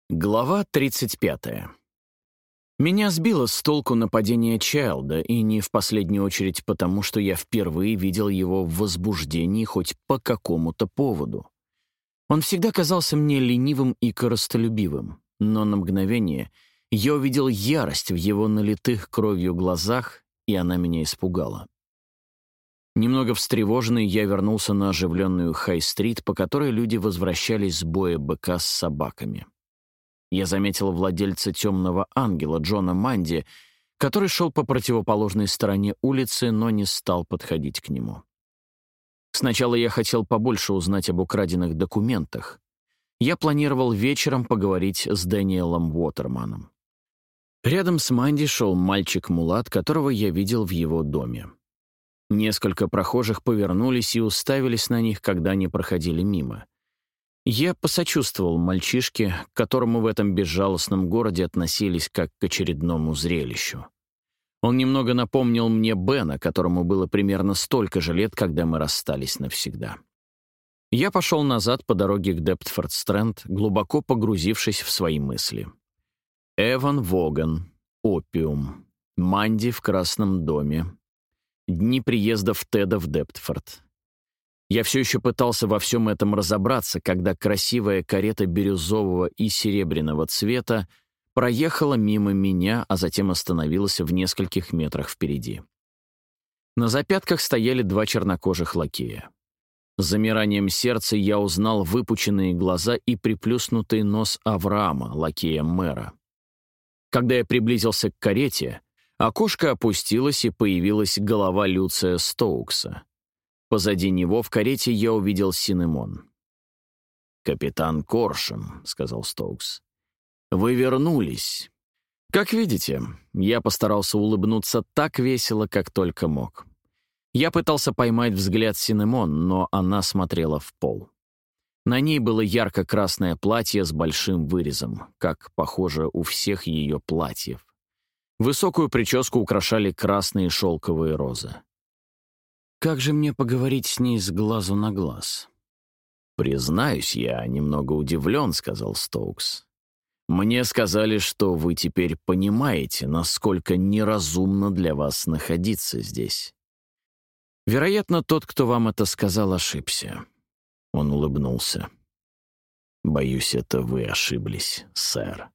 Глава 35. Меня сбило с толку нападение Чайлда, и не в последнюю очередь потому, что я впервые видел его в возбуждении хоть по какому-то поводу. Он всегда казался мне ленивым и корыстолюбивым, но на мгновение я увидел ярость в его налитых кровью глазах, и она меня испугала. Немного встревоженный, я вернулся на оживленную Хай-стрит, по которой люди возвращались с боя быка с собаками. Я заметил владельца «Темного ангела» Джона Манди, который шел по противоположной стороне улицы, но не стал подходить к нему. Сначала я хотел побольше узнать об украденных документах. Я планировал вечером поговорить с Дэниелом Уотерманом. Рядом с Манди шел мальчик-мулат, которого я видел в его доме. Несколько прохожих повернулись и уставились на них, когда они проходили мимо. Я посочувствовал мальчишке, к которому в этом безжалостном городе относились как к очередному зрелищу. Он немного напомнил мне Бена, которому было примерно столько же лет, когда мы расстались навсегда. Я пошел назад по дороге к Дептфорд-Стрэнд, глубоко погрузившись в свои мысли. Эван Воган, опиум, Манди в Красном доме, дни приездов Теда в Дептфорд. Я все еще пытался во всем этом разобраться, когда красивая карета бирюзового и серебряного цвета проехала мимо меня, а затем остановилась в нескольких метрах впереди. На запятках стояли два чернокожих лакея. С замиранием сердца я узнал выпученные глаза и приплюснутый нос Авраама, лакея мэра. Когда я приблизился к карете, окошко опустилось, и появилась голова Люция Стоукса. Позади него в карете я увидел Синемон. «Капитан Коршун», — сказал Стоукс, — «вы вернулись». Как видите, я постарался улыбнуться так весело, как только мог. Я пытался поймать взгляд Синемон, но она смотрела в пол. На ней было ярко-красное платье с большим вырезом, как, похоже, у всех ее платьев. Высокую прическу украшали красные шелковые розы. Как же мне поговорить с ней с глазу на глаз? «Признаюсь, я немного удивлен», — сказал Стоукс. «Мне сказали, что вы теперь понимаете, насколько неразумно для вас находиться здесь». «Вероятно, тот, кто вам это сказал, ошибся». Он улыбнулся. «Боюсь, это вы ошиблись, сэр».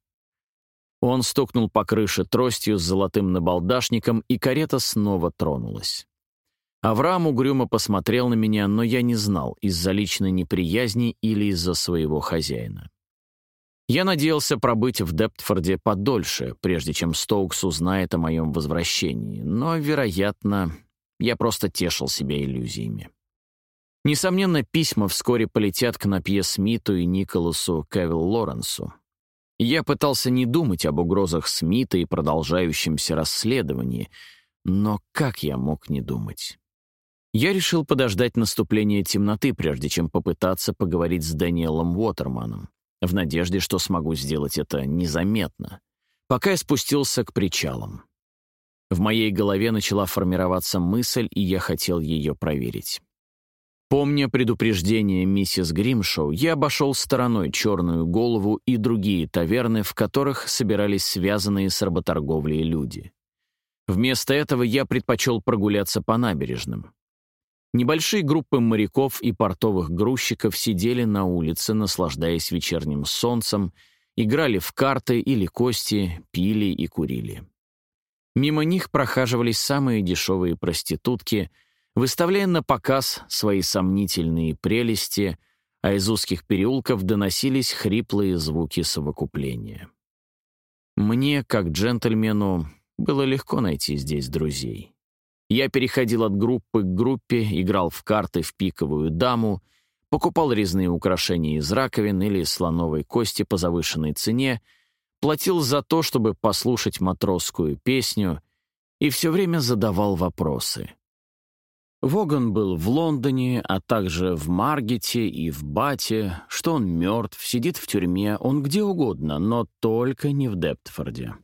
Он стукнул по крыше тростью с золотым набалдашником, и карета снова тронулась. Авраам угрюмо посмотрел на меня, но я не знал, из-за личной неприязни или из-за своего хозяина. Я надеялся пробыть в Дептфорде подольше, прежде чем Стоукс узнает о моем возвращении, но, вероятно, я просто тешил себя иллюзиями. Несомненно, письма вскоре полетят к Напье Смиту и Николасу Кавилл-Лоренсу. Я пытался не думать об угрозах Смита и продолжающемся расследовании, но как я мог не думать? Я решил подождать наступления темноты, прежде чем попытаться поговорить с Дэниелом Уотерманом, в надежде, что смогу сделать это незаметно, пока я спустился к причалам. В моей голове начала формироваться мысль, и я хотел ее проверить. Помня предупреждение миссис Гримшоу, я обошел стороной Черную Голову и другие таверны, в которых собирались связанные с работорговлей люди. Вместо этого я предпочел прогуляться по набережным. Небольшие группы моряков и портовых грузчиков сидели на улице, наслаждаясь вечерним солнцем, играли в карты или кости, пили и курили. Мимо них прохаживались самые дешевые проститутки, выставляя на показ свои сомнительные прелести, а из узких переулков доносились хриплые звуки совокупления. Мне, как джентльмену, было легко найти здесь друзей. Я переходил от группы к группе, играл в карты в пиковую даму, покупал резные украшения из раковин или слоновой кости по завышенной цене, платил за то, чтобы послушать матросскую песню, и все время задавал вопросы. Воган был в Лондоне, а также в Маргете и в Бате, что он мертв, сидит в тюрьме, он где угодно, но только не в Дептфорде.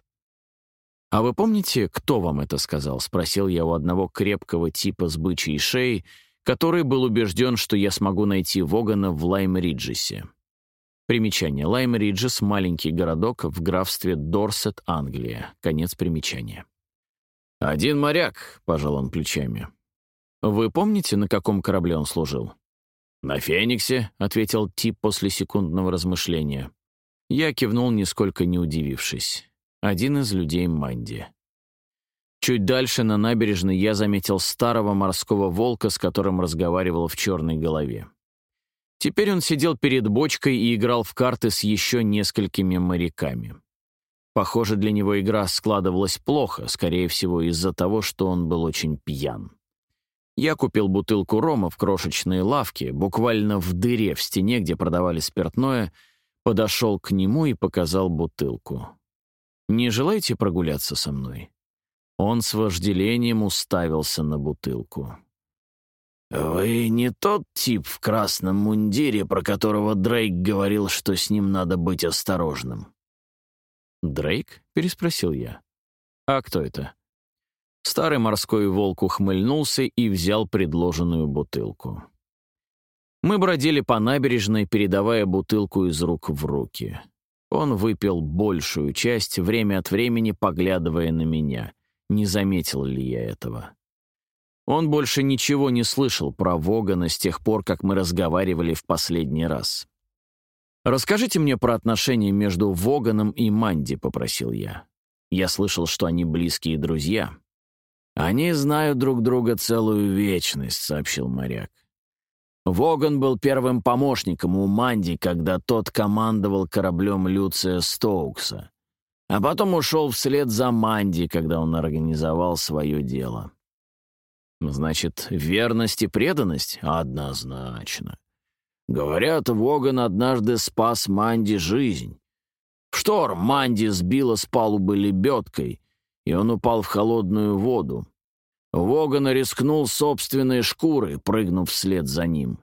«А вы помните, кто вам это сказал?» — спросил я у одного крепкого типа с бычьей шеей, который был убежден, что я смогу найти Вогана в Лайм-Риджесе. Примечание. Лайм-Риджес — маленький городок в графстве Дорсет, Англия. Конец примечания. «Один моряк», — пожал он плечами. «Вы помните, на каком корабле он служил?» «На Фениксе», — ответил тип после секундного размышления. Я кивнул, нисколько не удивившись. Один из людей Манди. Чуть дальше на набережной я заметил старого морского волка, с которым разговаривал в черной голове. Теперь он сидел перед бочкой и играл в карты с еще несколькими моряками. Похоже, для него игра складывалась плохо, скорее всего, из-за того, что он был очень пьян. Я купил бутылку рома в крошечной лавке, буквально в дыре в стене, где продавали спиртное, подошел к нему и показал бутылку. «Не желаете прогуляться со мной?» Он с вожделением уставился на бутылку. «Вы не тот тип в красном мундире, про которого Дрейк говорил, что с ним надо быть осторожным?» «Дрейк?» — переспросил я. «А кто это?» Старый морской волк ухмыльнулся и взял предложенную бутылку. Мы бродили по набережной, передавая бутылку из рук в руки. Он выпил большую часть, время от времени поглядывая на меня. Не заметил ли я этого? Он больше ничего не слышал про Вогана с тех пор, как мы разговаривали в последний раз. «Расскажите мне про отношения между Воганом и Манди», — попросил я. Я слышал, что они близкие друзья. «Они знают друг друга целую вечность», — сообщил моряк. «Воган был первым помощником у Манди, когда тот командовал кораблем Люция Стоукса, а потом ушел вслед за Манди, когда он организовал свое дело». «Значит, верность и преданность?» «Однозначно. Говорят, Воган однажды спас Манди жизнь. В шторм Манди сбила с палубы лебедкой, и он упал в холодную воду. Воган рискнул собственной шкурой, прыгнув вслед за ним.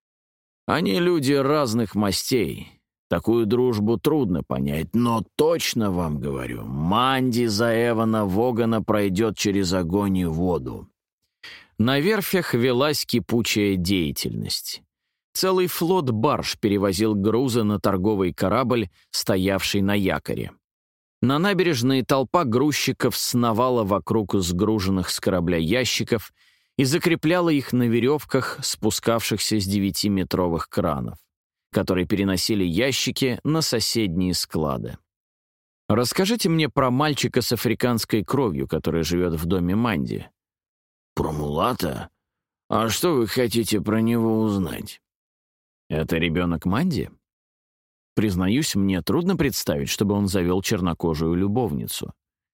Они люди разных мастей. Такую дружбу трудно понять, но точно вам говорю, Манди за Эвана Вогана пройдет через огонь и воду». На верфях велась кипучая деятельность. Целый флот барж перевозил грузы на торговый корабль, стоявший на якоре. На набережной толпа грузчиков сновала вокруг сгруженных с корабля ящиков и закрепляла их на веревках, спускавшихся с 9-метровых кранов, которые переносили ящики на соседние склады. «Расскажите мне про мальчика с африканской кровью, который живет в доме Манди». «Про мулата? А что вы хотите про него узнать?» «Это ребенок Манди?» Признаюсь, мне трудно представить, чтобы он завел чернокожую любовницу.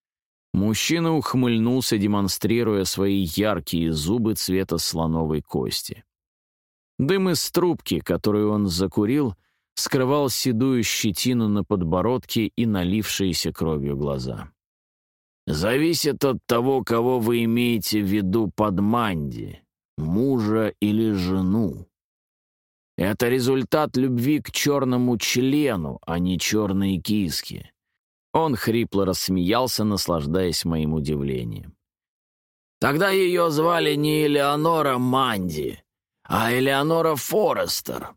Мужчина ухмыльнулся, демонстрируя свои яркие зубы цвета слоновой кости. Дым из трубки, которую он закурил, скрывал седую щетину на подбородке и налившиеся кровью глаза. «Зависит от того, кого вы имеете в виду под Манди, мужа или жену. Это результат любви к черному члену, а не черной киске». Он хрипло рассмеялся, наслаждаясь моим удивлением. «Тогда ее звали не Элеонора Манди, а Элеонора Форестер.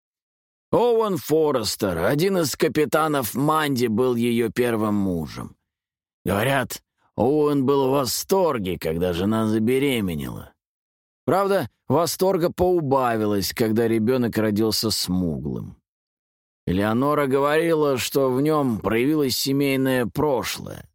Оуэн Форестер, один из капитанов Манди, был ее первым мужем. Говорят, Оуэн был в восторге, когда жена забеременела. Правда, восторга поубавилось, когда ребенок родился смуглым. Элеонора говорила, что в нем проявилось семейное прошлое.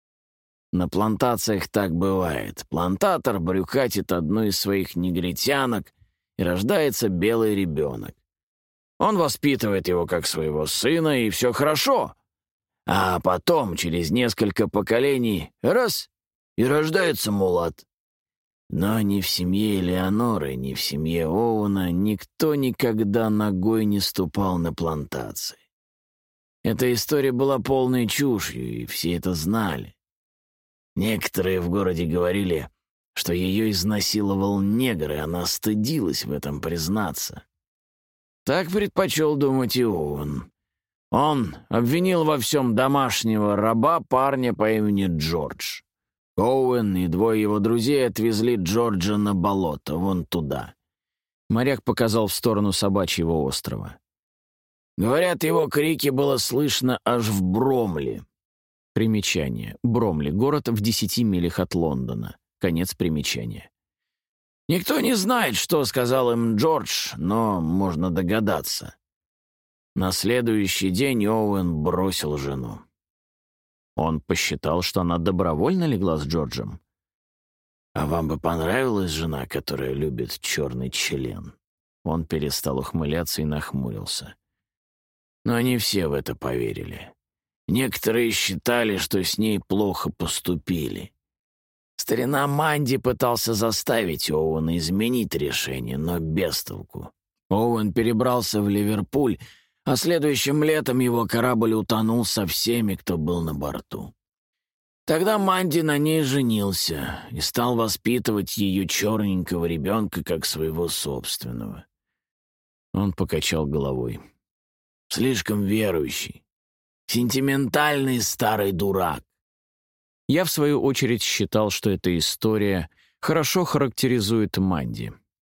На плантациях так бывает. Плантатор брюхатит одну из своих негритянок, и рождается белый ребенок. Он воспитывает его как своего сына, и все хорошо. А потом, через несколько поколений, раз — и рождается мулат. Но ни в семье Элеоноры, ни в семье Оуэна никто никогда ногой не ступал на плантации. Эта история была полной чушью, и все это знали. Некоторые в городе говорили, что ее изнасиловал негр, и она стыдилась в этом признаться. Так предпочел думать и Оуэн. Он обвинил во всем домашнего раба парня по имени Джордж. Оуэн и двое его друзей отвезли Джорджа на болото, вон туда. Моряк показал в сторону собачьего острова. Говорят, его крики было слышно аж в Бромли. Примечание. Бромли — город в 10 милях от Лондона. Конец примечания. Никто не знает, что сказал им Джордж, но можно догадаться. На следующий день Оуэн бросил жену. Он посчитал, что она добровольно легла с Джорджем. «А вам бы понравилась жена, которая любит черный член?» Он перестал ухмыляться и нахмурился. Но не все в это поверили. Некоторые считали, что с ней плохо поступили. Старина Манди пытался заставить Оуэна изменить решение, но без толку. Оуэн перебрался в Ливерпуль, а следующим летом его корабль утонул со всеми, кто был на борту. Тогда Манди на ней женился и стал воспитывать ее черненького ребенка как своего собственного. Он покачал головой. Слишком верующий. Сентиментальный старый дурак. Я, в свою очередь, считал, что эта история хорошо характеризует Манди.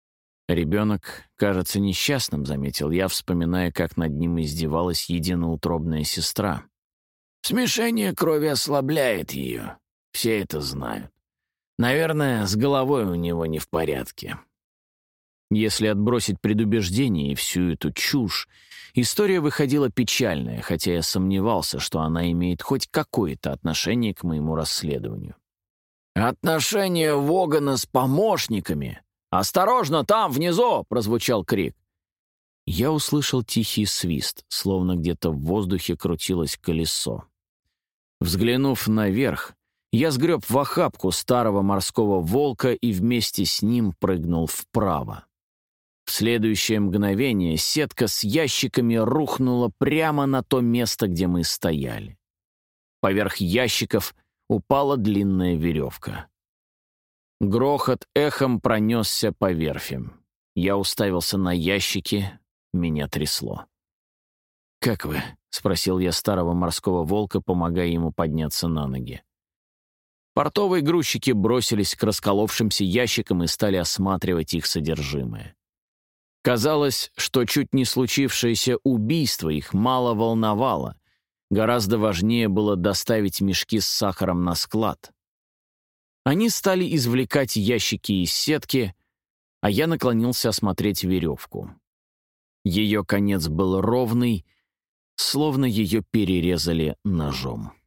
«Ребенок кажется несчастным», — заметил я, вспоминая, как над ним издевалась единоутробная сестра. Смешение крови ослабляет ее. Все это знают. Наверное, с головой у него не в порядке. Если отбросить предубеждение и всю эту чушь, история выходила печальная, хотя я сомневался, что она имеет хоть какое-то отношение к моему расследованию. «Отношения Вогана с помощниками! Осторожно, там, внизу!» — прозвучал крик. Я услышал тихий свист, словно где-то в воздухе крутилось колесо. Взглянув наверх, я сгреб в охапку старого морского волка и вместе с ним прыгнул вправо. В следующее мгновение сетка с ящиками рухнула прямо на то место, где мы стояли. Поверх ящиков упала длинная веревка. Грохот эхом пронесся по верфям. Я уставился на ящики, меня трясло. «Как вы?» — спросил я старого морского волка, помогая ему подняться на ноги. Портовые грузчики бросились к расколовшимся ящикам и стали осматривать их содержимое. Казалось, что чуть не случившееся убийство их мало волновало. Гораздо важнее было доставить мешки с сахаром на склад. Они стали извлекать ящики из сетки, а я наклонился осмотреть веревку. Ее конец был ровный, словно ее перерезали ножом.